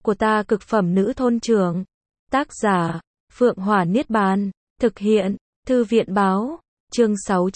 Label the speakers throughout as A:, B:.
A: của ta cực phẩm nữ thôn trưởng. Tác giả, Phượng Hỏa Niết Bàn. Thực hiện, Thư viện Báo. Chương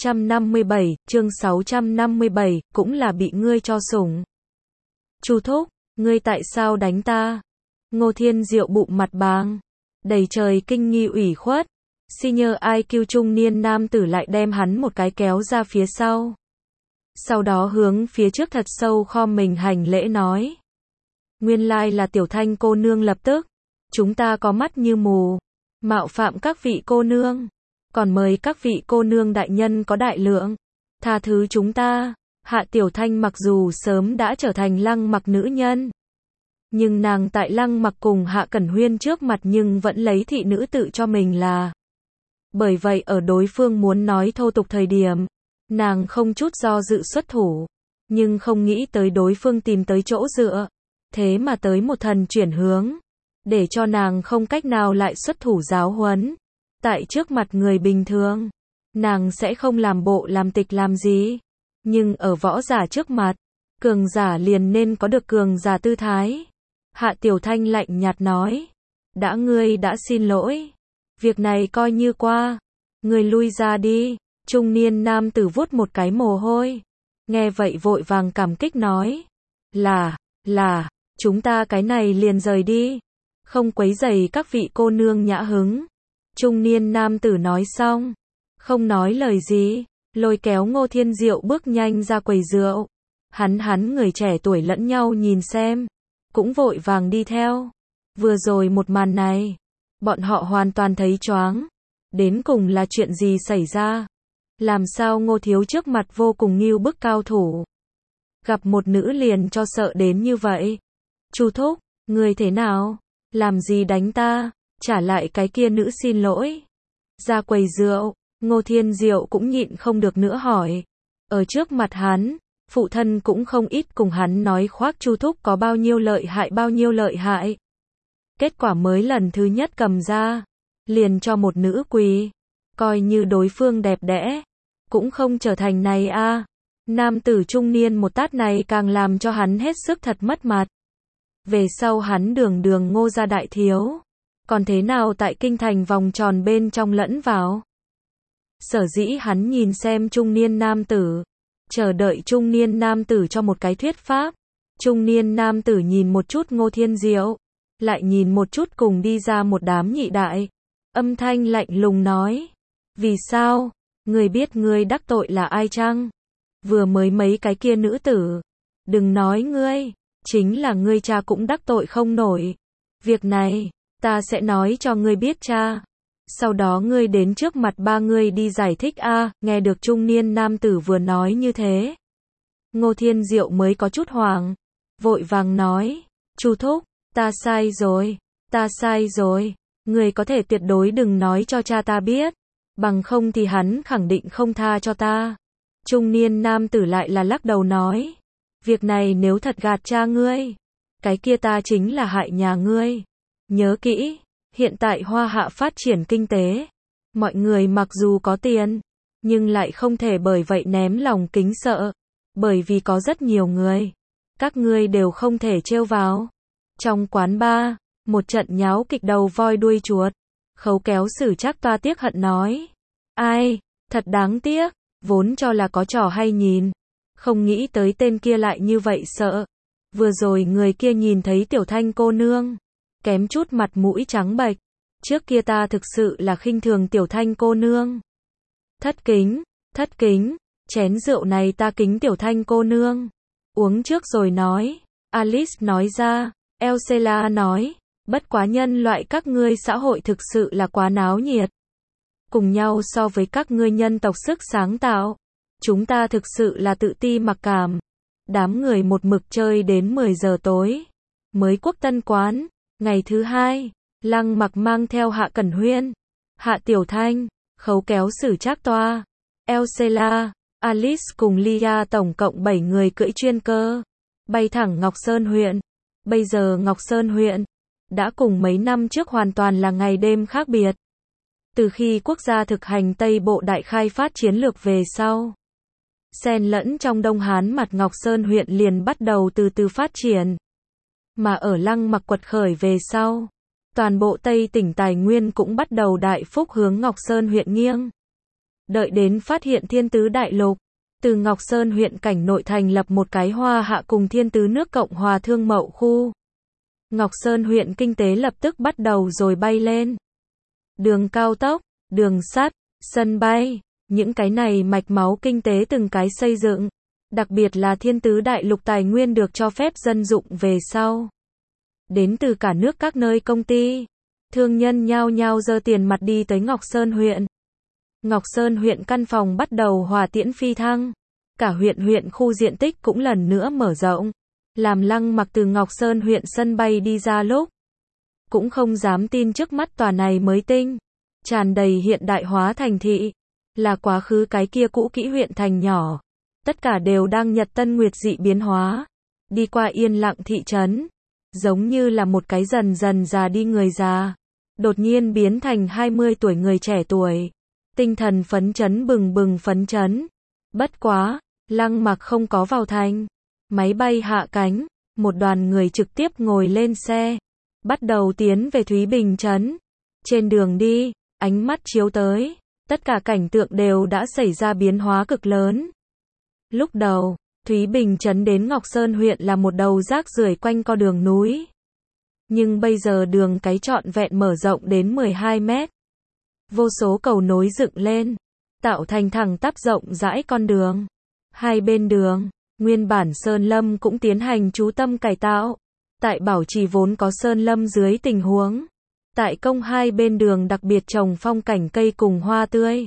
A: 657, cũng là bị ngươi cho sủng. Chu thúc, ngươi tại sao đánh ta? Ngô Thiên Diệu bụng mặt bàng, đầy trời kinh nghi ủy khuất. Senior IQ trung niên nam tử lại đem hắn một cái kéo ra phía sau. Sau đó hướng phía trước thật sâu khom mình hành lễ nói. Nguyên lai là Tiểu Thanh cô nương. Lập tức, chúng ta có mắt như mù, mạo phạm các vị cô nương. Còn mời các vị cô nương đại nhân có đại lượng, tha thứ chúng ta. Hạ Tiểu Thanh mặc dù sớm đã trở thành Lăng Mặc nữ nhân, nhưng nàng tại Lăng Mặc cùng Hạ Cẩn Huyên trước mặt nhưng vẫn lấy thị nữ tự cho mình là. Bởi vậy ở đối phương muốn nói thô tục thời điểm, nàng không chút do dự xuất thủ, nhưng không nghĩ tới đối phương tìm tới chỗ dựa, thế mà tới một thần chuyển hướng, để cho nàng không cách nào lại xuất thủ giáo huấn. Tại trước mặt người bình thường, nàng sẽ không làm bộ làm tịch làm gì, nhưng ở võ giả trước mặt, cường giả liền nên có được cường giả tư thái. Hạ Tiểu Thanh lạnh nhạt nói, ngươi đã xin lỗi, việc này coi như qua, ngươi lui ra đi. Trung niên nam tử vuốt một cái mồ hôi, nghe vậy vội vàng cảm kích nói, là, chúng ta cái này liền rời đi, không quấy rầy các vị cô nương nhã hứng. Trung niên nam tử nói xong, không nói lời gì, lôi kéo Ngô Thiên Diệu bước nhanh ra quầy rượu. Hắn người trẻ tuổi lẫn nhau nhìn xem, cũng vội vàng đi theo. Vừa rồi một màn này, bọn họ hoàn toàn thấy choáng. Đến cùng là chuyện gì xảy ra? Làm sao Ngô thiếu trước mặt vô cùng ngưu bức cao thủ, gặp một nữ liền cho sợ đến như vậy? Chu thúc, người thế nào? Làm gì đánh ta? Trả lại cái kia nữ xin lỗi. Ra quầy rượu, Ngô Thiên Diệu cũng nhịn không được nữa hỏi. Ở trước mặt hắn, phụ thân cũng không ít cùng hắn nói khoác Chu thúc có bao nhiêu lợi hại. Kết quả mới lần thứ nhất cầm ra, liền cho một nữ quỳ, coi như đối phương đẹp đẽ, cũng không trở thành này a. Nam tử trung niên một tát này càng làm cho hắn hết sức thật mất mặt. Về sau hắn đường Ngô gia đại thiếu, còn thế nào tại kinh thành vòng tròn bên trong lẫn vào. Sở dĩ hắn nhìn xem trung niên nam tử, chờ đợi trung niên nam tử cho một cái thuyết pháp. Trung niên nam tử nhìn một chút Ngô Thiên Diệu, lại nhìn một chút cùng đi ra một đám nhị đại, âm thanh lạnh lùng nói, vì sao? Ngươi biết ngươi đắc tội là ai chăng? Vừa mới mấy cái kia nữ tử, đừng nói ngươi, chính là ngươi cha cũng đắc tội không nổi. Việc này, ta sẽ nói cho ngươi biết cha. Sau đó ngươi đến trước mặt ba ngươi đi giải thích a. Nghe được trung niên nam tử vừa nói như thế, Ngô Thiên Diệu mới có chút hoảng, vội vàng nói, Chu thúc, ta sai rồi, ngươi có thể tuyệt đối đừng nói cho cha ta biết, bằng không thì hắn khẳng định không tha cho ta. Trung niên nam tử lại là lắc đầu nói, việc này nếu thật gạt cha ngươi, cái kia ta chính là hại nhà ngươi. Nhớ kỹ, hiện tại Hoa Hạ phát triển kinh tế, mọi người mặc dù có tiền, nhưng lại không thể bởi vậy ném lòng kính sợ, bởi vì có rất nhiều người, các ngươi đều không thể trêu vào. Trong quán bar, một trận nháo kịch đầu voi đuôi chuột, Khấu Kéo Sử Trác toa tiếc hận nói, ai, thật đáng tiếc, vốn cho là có trò hay nhìn, không nghĩ tới tên kia lại như vậy sợ. Vừa rồi người kia nhìn thấy Tiểu Thanh cô nương, kém chút mặt mũi trắng bệch. Trước kia ta thực sự là khinh thường Tiểu Thanh cô nương. Thất kính, chén rượu này ta kính Tiểu Thanh cô nương. Uống trước rồi nói. Alice nói ra. Elcela nói, bất quá nhân loại các ngươi xã hội thực sự là quá náo nhiệt. Cùng nhau so với các ngươi nhân tộc sức sáng tạo, chúng ta thực sự là tự ti mặc cảm. Đám người một mực chơi đến 10 giờ tối, mới Quốc Tân quán. Ngày thứ hai, Lăng Mặc mang theo Hạ Cẩn Huyên, Hạ Tiểu Thanh, Khấu Kéo Sử Trác toa, Elcela, Alice cùng Lia tổng cộng 7 người cưỡi chuyên cơ, bay thẳng Ngọc Sơn huyện. Bây giờ Ngọc Sơn huyện đã cùng mấy năm trước hoàn toàn là ngày đêm khác biệt. Từ khi quốc gia thực hành Tây Bộ đại khai phát chiến lược về sau, xen lẫn trong Đông Hán mặt Ngọc Sơn huyện liền bắt đầu từ từ phát triển. Mà ở Lăng Mặc quật khởi về sau, toàn bộ Tây tỉnh tài nguyên cũng bắt đầu đại phúc hướng Ngọc Sơn huyện nghiêng. Đợi đến phát hiện Thiên Tứ Đại Lục, từ Ngọc Sơn huyện cảnh nội thành lập một cái Hoa Hạ cùng Thiên Tứ nước Cộng hòa thương mậu khu. Ngọc Sơn huyện kinh tế lập tức bắt đầu rồi bay lên. Đường cao tốc, đường sắt, sân bay, những cái này mạch máu kinh tế từng cái xây dựng. Đặc biệt là Thiên Tứ Đại Lục tài nguyên được cho phép dân dụng về sau. Đến từ cả nước các nơi công ty, thương nhân nhao nhao giơ tiền mặt đi tới Ngọc Sơn huyện. Ngọc Sơn huyện căn phòng bắt đầu hỏa tiễn phi thăng. Cả huyện khu diện tích cũng lần nữa mở rộng. Làm Lăng Mặc từ Ngọc Sơn huyện sân bay đi ra lúc, cũng không dám tin trước mắt tòa này mới tinh, tràn đầy hiện đại hóa thành thị. Là quá khứ cái kia cũ kỹ huyện thành nhỏ. Tất cả đều đang nhật tân nguyệt dị biến hóa. Đi qua yên lặng thị trấn, giống như là một cái dần dần già đi người già, đột nhiên biến thành 20 tuổi người trẻ tuổi. Tinh thần phấn chấn bừng bừng phấn chấn. Bất quá, Lăng Mặc không có vào thành. Máy bay hạ cánh, một đoàn người trực tiếp ngồi lên xe, bắt đầu tiến về Thúy Bình trấn. Trên đường đi, ánh mắt chiếu tới, tất cả cảnh tượng đều đã xảy ra biến hóa cực lớn. Lúc đầu, Thúy Bình trấn đến Ngọc Sơn huyện là một đầu rác rưởi quanh co đường núi. Nhưng bây giờ đường cái trọn vẹn mở rộng đến 12 mét. Vô số cầu nối dựng lên, tạo thành thẳng tắp rộng rãi con đường. Hai bên đường, nguyên bản sơn lâm cũng tiến hành chú tâm cải tạo. Tại bảo trì vốn có sơn lâm dưới tình huống. Tại công hai bên đường đặc biệt trồng phong cảnh cây cùng hoa tươi.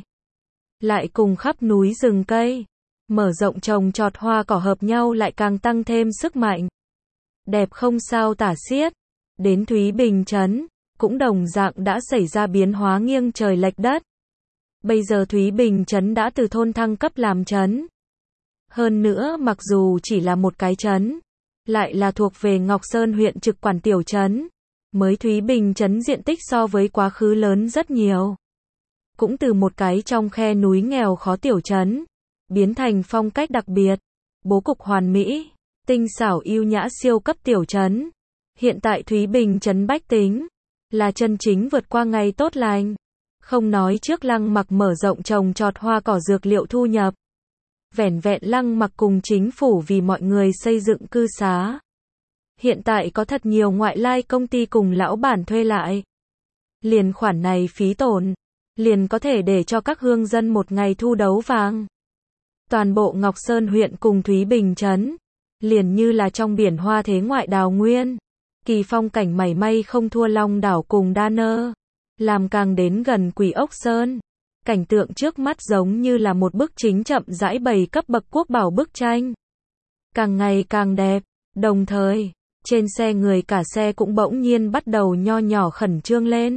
A: Lại cùng khắp núi rừng cây. Mở rộng trồng trọt hoa cỏ hợp nhau lại càng tăng thêm sức mạnh. Đẹp không sao tả xiết. Đến Thúy Bình trấn, cũng đồng dạng đã xảy ra biến hóa nghiêng trời lệch đất. Bây giờ Thúy Bình trấn đã từ thôn thăng cấp làm trấn. Hơn nữa mặc dù chỉ là một cái trấn, lại là thuộc về Ngọc Sơn huyện trực quản tiểu trấn. Mới Thúy Bình trấn diện tích so với quá khứ lớn rất nhiều. Cũng từ một cái trong khe núi nghèo khó tiểu trấn, biến thành phong cách đặc biệt, bố cục hoàn mỹ, tinh xảo yêu nhã siêu cấp tiểu trấn. Hiện tại Thúy Bình trấn bách tính là chân chính vượt qua ngày tốt lành. Không nói trước Lăng Mặc mở rộng trồng trọt hoa cỏ dược liệu thu nhập. Vẻn vẹn Lăng Mặc cùng chính phủ vì mọi người xây dựng cư xá. Hiện tại có thật nhiều ngoại lai công ty cùng lão bản thuê lại. Liền khoản này phí tổn, liền có thể để cho các hương dân một ngày thu đấu vàng. Toàn bộ Ngọc Sơn huyện cùng Thúy Bình trấn, liền như là trong biển hoa thế ngoại đào nguyên. Kỳ phong cảnh mảy may không thua Long đảo cùng Đa Nơ. Làm càng đến gần Quỷ Ốc Sơn. Cảnh tượng trước mắt giống như là một bức chính chậm rãi bày cấp bậc quốc bảo bức tranh. Càng ngày càng đẹp, đồng thời, trên xe người cả xe cũng bỗng nhiên bắt đầu nho nhỏ khẩn trương lên.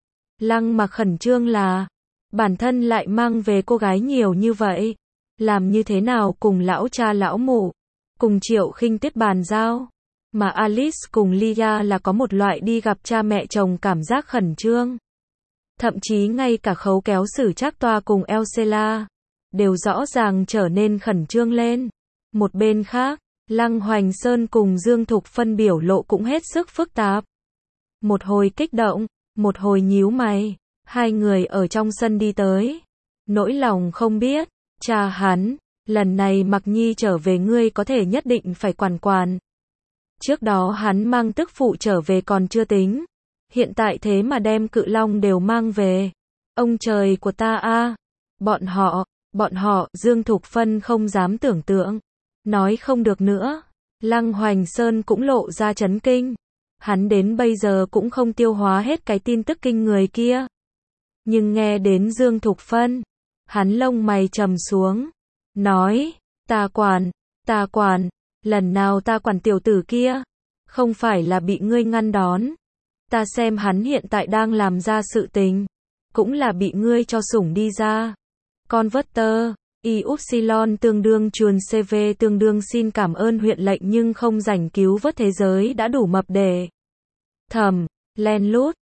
A: Lăng Mặc khẩn trương là, bản thân lại mang về cô gái nhiều như vậy. Làm như thế nào cùng lão cha lão mụ, cùng Triệu Khinh Tuyết bàn giao. Mà Alice cùng Lia là có một loại đi gặp cha mẹ chồng cảm giác khẩn trương. Thậm chí ngay cả Khấu Kéo Sử Trác Toa cùng Elsela đều rõ ràng trở nên khẩn trương lên. Một bên khác, Lăng Hoành Sơn cùng Dương Thục Phân biểu lộ cũng hết sức phức tạp. Một hồi kích động, một hồi nhíu mày. Hai người ở trong sân đi tới. Nỗi lòng không biết, cha hắn, lần này Mặc Nhi trở về ngươi có thể nhất định phải quản. Trước đó hắn mang tức phụ trở về còn chưa tính. Hiện tại thế mà đem cự long đều mang về. Ông trời của ta a, bọn họ, Dương Thục Phân không dám tưởng tượng. Nói không được nữa. Lăng Hoành Sơn cũng lộ ra chấn kinh. Hắn đến bây giờ cũng không tiêu hóa hết cái tin tức kinh người kia. Nhưng nghe đến Dương Thục Phân, hắn lông mày trầm xuống. Nói, ta quản, lần nào ta quản tiểu tử kia, không phải là bị ngươi ngăn đón. Ta xem hắn hiện tại đang làm ra sự tình, cũng là bị ngươi cho sủng đi ra. Converter, Y-Upsilon tương đương chuồn CV tương đương xin cảm ơn huyện lệnh nhưng không rảnh cứu vớt thế giới đã đủ mập để. Thầm, len lút,